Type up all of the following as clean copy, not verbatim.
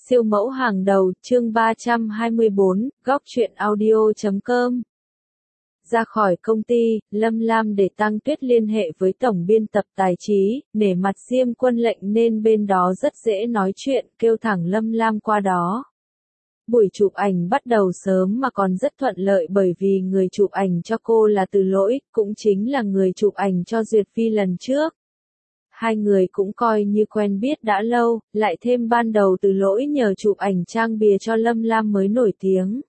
Siêu mẫu hàng đầu, chương 324, góc truyện audio.com. Ra khỏi công ty, Lâm Lam để Tăng Tuyết liên hệ với tổng biên tập Tài Chí, nể mặt Diêm Quân lệnh nên bên đó rất dễ nói chuyện, kêu thẳng Lâm Lam qua đó. Buổi chụp ảnh bắt đầu sớm mà còn rất thuận lợi bởi vì người chụp ảnh cho cô là Từ Lỗi, cũng chính là người chụp ảnh cho Duyệt Phi lần trước. Hai người cũng coi như quen biết đã lâu, lại thêm ban đầu Từ Lỗi nhờ chụp ảnh trang bìa cho Lâm Lam mới nổi tiếng.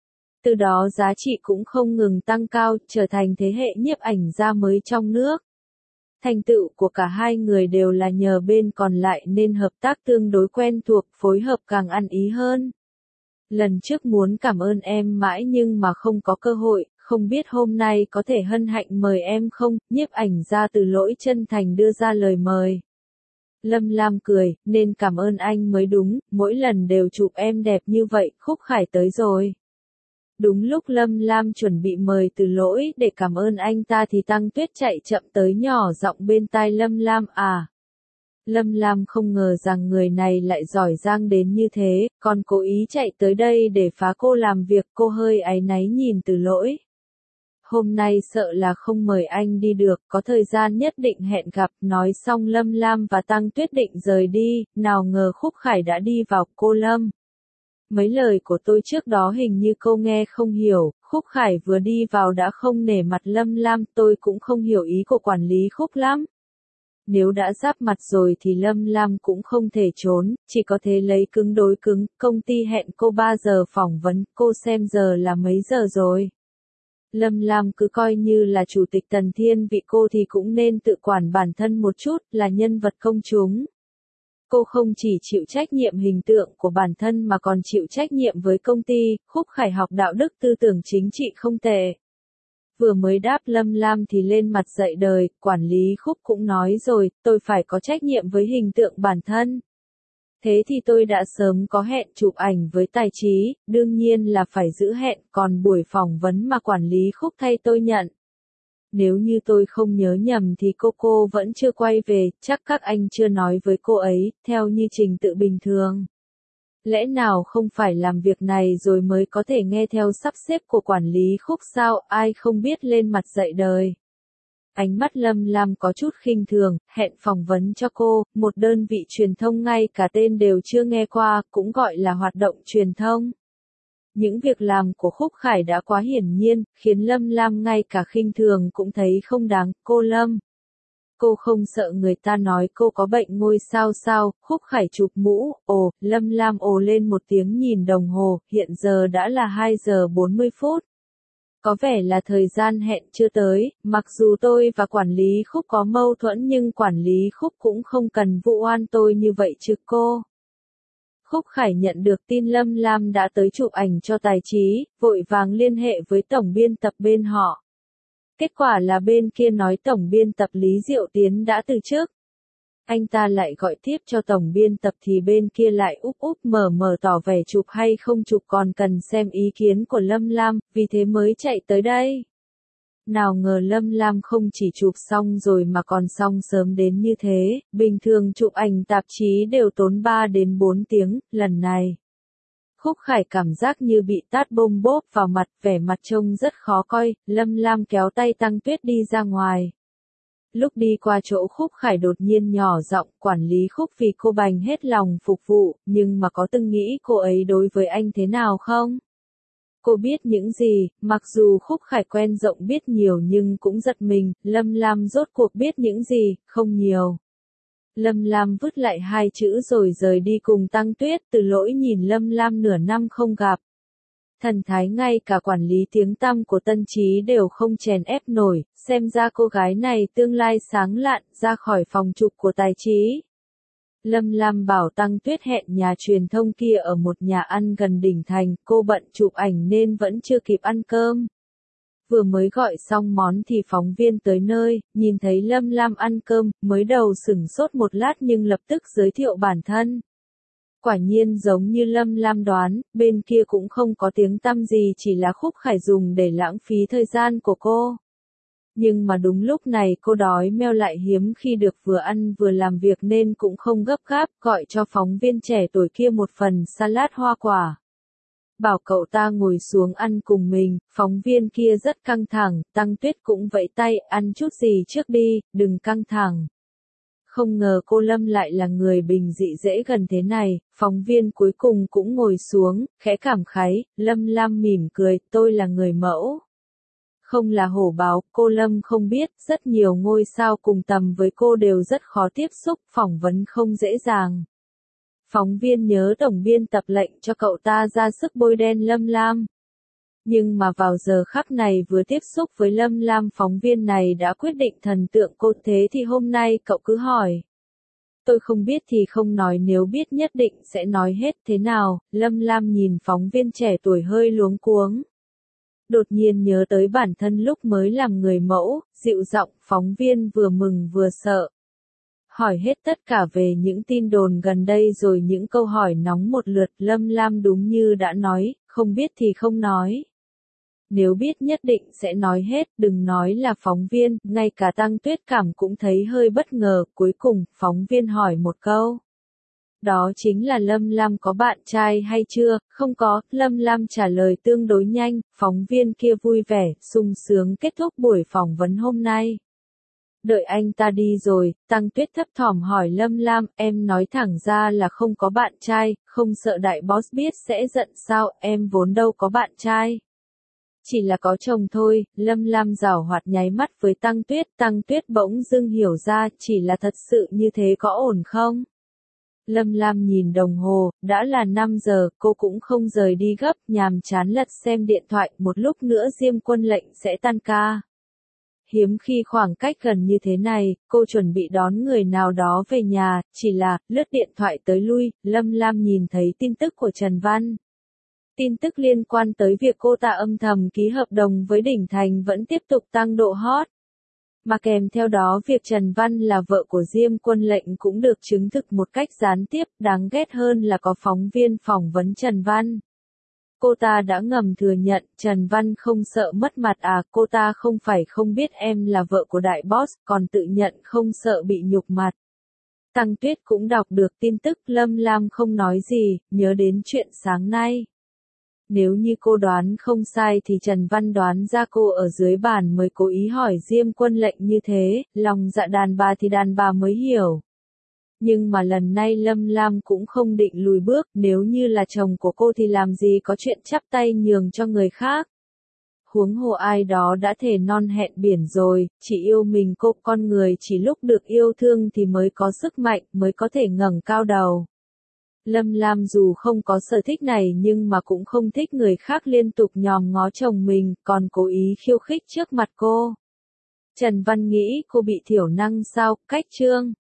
Từ đó giá trị cũng không ngừng tăng cao, trở thành thế hệ nhiếp ảnh gia mới trong nước. Thành tựu của cả hai người đều là nhờ bên còn lại nên hợp tác tương đối quen thuộc, phối hợp càng ăn ý hơn. Lần trước muốn cảm ơn em mãi nhưng mà không có cơ hội, không biết hôm nay có thể hân hạnh mời em không, nhiếp ảnh gia Từ Lỗi chân thành đưa ra lời mời. Lâm Lam cười, nên cảm ơn anh mới đúng, mỗi lần đều chụp em đẹp như vậy, Khúc Khải tới rồi. Đúng lúc Lâm Lam chuẩn bị mời Từ Lỗi để cảm ơn anh ta thì Tăng Tuyết chạy chậm tới nhỏ giọng bên tai Lâm Lam à. Lâm Lam không ngờ rằng người này lại giỏi giang đến như thế, còn cố ý chạy tới đây để phá cô làm việc, cô hơi áy náy nhìn Từ Lỗi. Hôm nay sợ là không mời anh đi được, có thời gian nhất định hẹn gặp, nói xong Lâm Lam và Tăng Tuyết định rời đi, nào ngờ Khúc Khải đã đi vào, cô Lâm. Mấy lời của tôi trước đó hình như cô nghe không hiểu, Khúc Khải vừa đi vào đã không nể mặt Lâm Lam, tôi cũng không hiểu ý của quản lý Khúc lắm. Nếu đã giáp mặt rồi thì Lâm Lam cũng không thể trốn, chỉ có thể lấy cứng đối cứng, công ty hẹn cô 3 giờ phỏng vấn, cô xem giờ là mấy giờ rồi. Lâm Lam cứ coi như là chủ tịch Tần Thiên vị cô thì cũng nên tự quản bản thân một chút, là nhân vật công chúng. Cô không chỉ chịu trách nhiệm hình tượng của bản thân mà còn chịu trách nhiệm với công ty. Khúc Khải học đạo đức tư tưởng chính trị không tệ. Vừa mới đáp Lâm Lam thì lên mặt dạy đời, quản lý Khúc cũng nói rồi, tôi phải có trách nhiệm với hình tượng bản thân. Thế thì tôi đã sớm có hẹn chụp ảnh với Tài Chí, đương nhiên là phải giữ hẹn, còn buổi phỏng vấn mà quản lý Khúc thay tôi nhận. Nếu như tôi không nhớ nhầm thì cô vẫn chưa quay về, chắc các anh chưa nói với cô ấy, theo như trình tự bình thường. Lẽ nào không phải làm việc này rồi mới có thể nghe theo sắp xếp của quản lý Khúc sao, ai không biết lên mặt dạy đời. Ánh mắt Lâm Lam có chút khinh thường, hẹn phỏng vấn cho cô, một đơn vị truyền thông ngay cả tên đều chưa nghe qua, cũng gọi là hoạt động truyền thông. Những việc làm của Khúc Khải đã quá hiển nhiên, khiến Lâm Lam ngay cả khinh thường cũng thấy không đáng. Cô Lâm, cô không sợ người ta nói cô có bệnh ngôi sao sao? Khúc Khải chụp mũ, ồ, Lâm Lam ồ lên một tiếng nhìn đồng hồ, hiện giờ đã là 2 giờ 40 phút. Có vẻ là thời gian hẹn chưa tới, mặc dù tôi và quản lý Khúc có mâu thuẫn nhưng quản lý Khúc cũng không cần vụ oan tôi như vậy chứ cô. Khúc Khải nhận được tin Lâm Lam đã tới chụp ảnh cho Tài Chí, vội vàng liên hệ với tổng biên tập bên họ. Kết quả là bên kia nói tổng biên tập Lý Diệu Tiến đã từ chức. Anh ta lại gọi tiếp cho tổng biên tập thì bên kia lại úp mở tỏ vẻ chụp hay không chụp còn cần xem ý kiến của Lâm Lam, vì thế mới chạy tới đây. Nào ngờ Lâm Lam không chỉ chụp xong rồi mà còn xong sớm đến như thế, bình thường chụp ảnh tạp chí đều tốn 3 đến 4 tiếng, lần này. Khúc Khải cảm giác như bị tát bôm bốp vào mặt, vẻ mặt trông rất khó coi, Lâm Lam kéo tay Tăng Tuyết đi ra ngoài. Lúc đi qua chỗ Khúc Khải đột nhiên nhỏ giọng, quản lý Khúc vì cô bành hết lòng phục vụ, nhưng mà có từng nghĩ cô ấy đối với anh thế nào không? Cô biết những gì, mặc dù Khúc Khải quen rộng biết nhiều nhưng cũng giật mình, Lâm Lam rốt cuộc biết những gì, không nhiều. Lâm Lam vứt lại 2 chữ rồi rời đi cùng Tăng Tuyết. Từ Lỗi nhìn Lâm Lam nửa năm không gặp. Thần thái ngay cả quản lý tiếng tăm của Tân Chí đều không chèn ép nổi, xem ra cô gái này tương lai sáng lạn, ra khỏi phòng chụp của Tài Chí. Lâm Lam bảo Tăng Tuyết hẹn nhà truyền thông kia ở một nhà ăn gần đỉnh thành, cô bận chụp ảnh nên vẫn chưa kịp ăn cơm. Vừa mới gọi xong món thì phóng viên tới nơi, nhìn thấy Lâm Lam ăn cơm, mới đầu sửng sốt một lát nhưng lập tức giới thiệu bản thân. Quả nhiên giống như Lâm Lam đoán, bên kia cũng không có tiếng tăm gì, chỉ là Khúc Khải dùng để lãng phí thời gian của cô. Nhưng mà đúng lúc này cô đói meo lại hiếm khi được vừa ăn vừa làm việc nên cũng không gấp gáp, gọi cho phóng viên trẻ tuổi kia một phần salad hoa quả. Bảo cậu ta ngồi xuống ăn cùng mình, phóng viên kia rất căng thẳng, Tăng Tuyết cũng vẫy tay, ăn chút gì trước đi, đừng căng thẳng. Không ngờ cô Lâm lại là người bình dị dễ gần thế này, phóng viên cuối cùng cũng ngồi xuống, khẽ cảm khái, Lâm Lam mỉm cười, tôi là người mẫu. Không là hổ báo, cô Lâm không biết, rất nhiều ngôi sao cùng tầm với cô đều rất khó tiếp xúc, phỏng vấn không dễ dàng. Phóng viên nhớ tổng biên tập lệnh cho cậu ta ra sức bôi đen Lâm Lam. Nhưng mà vào giờ khắc này vừa tiếp xúc với Lâm Lam, phóng viên này đã quyết định thần tượng cô, thế thì hôm nay cậu cứ hỏi. Tôi không biết thì không nói, nếu biết nhất định sẽ nói hết. Thế nào? Lâm Lam nhìn phóng viên trẻ tuổi hơi luống cuống. Đột nhiên nhớ tới bản thân lúc mới làm người mẫu, dịu giọng, phóng viên vừa mừng vừa sợ. Hỏi hết tất cả về những tin đồn gần đây rồi những câu hỏi nóng một lượt. Lâm Lam đúng như đã nói, không biết thì không nói. Nếu biết nhất định sẽ nói hết, đừng nói là phóng viên, ngay cả Tăng Tuyết Cảm cũng thấy hơi bất ngờ. Cuối cùng, phóng viên hỏi một câu. Đó chính là Lâm Lam có bạn trai hay chưa? Không có, Lâm Lam trả lời tương đối nhanh, phóng viên kia vui vẻ, sung sướng kết thúc buổi phỏng vấn hôm nay. Đợi anh ta đi rồi, Tăng Tuyết thấp thỏm hỏi Lâm Lam, em nói thẳng ra là không có bạn trai, không sợ đại boss biết sẽ giận sao, em vốn đâu có bạn trai. Chỉ là có chồng thôi. Lâm Lam giảo hoạt nháy mắt với Tăng Tuyết bỗng dưng hiểu ra, chỉ là thật sự như thế có ổn không? Lâm Lam nhìn đồng hồ, đã là 5 giờ, cô cũng không rời đi gấp, nhàm chán lật xem điện thoại, một lúc nữa Diêm Quân lệnh sẽ tan ca. Hiếm khi khoảng cách gần như thế này, cô chuẩn bị đón người nào đó về nhà, chỉ là, lướt điện thoại tới lui, Lâm Lam nhìn thấy tin tức của Trần Văn. Tin tức liên quan tới việc cô ta âm thầm ký hợp đồng với Đỉnh Thành vẫn tiếp tục tăng độ hot. Mà kèm theo đó việc Trần Văn là vợ của Diêm Quân lệnh cũng được chứng thực một cách gián tiếp, đáng ghét hơn là có phóng viên phỏng vấn Trần Văn. Cô ta đã ngầm thừa nhận, Trần Văn không sợ mất mặt à, cô ta không phải không biết em là vợ của đại boss, còn tự nhận không sợ bị nhục mặt. Tăng Tuyết cũng đọc được tin tức, Lâm Lam không nói gì, nhớ đến chuyện sáng nay. Nếu như cô đoán không sai thì Trần Văn đoán ra cô ở dưới bàn mới cố ý hỏi Diêm Quân lệnh như thế, lòng dạ đàn bà thì đàn bà mới hiểu. Nhưng mà lần này Lâm Lam cũng không định lùi bước, nếu như là chồng của cô thì làm gì có chuyện chắp tay nhường cho người khác. Huống hồ ai đó đã thề non hẹn biển rồi, chỉ yêu mình cô, con người chỉ lúc được yêu thương thì mới có sức mạnh, mới có thể ngẩng cao đầu. Lâm Lam dù không có sở thích này nhưng mà cũng không thích người khác liên tục nhòm ngó chồng mình, còn cố ý khiêu khích trước mặt cô. Trần Văn nghĩ cô bị thiểu năng sao, cách chương.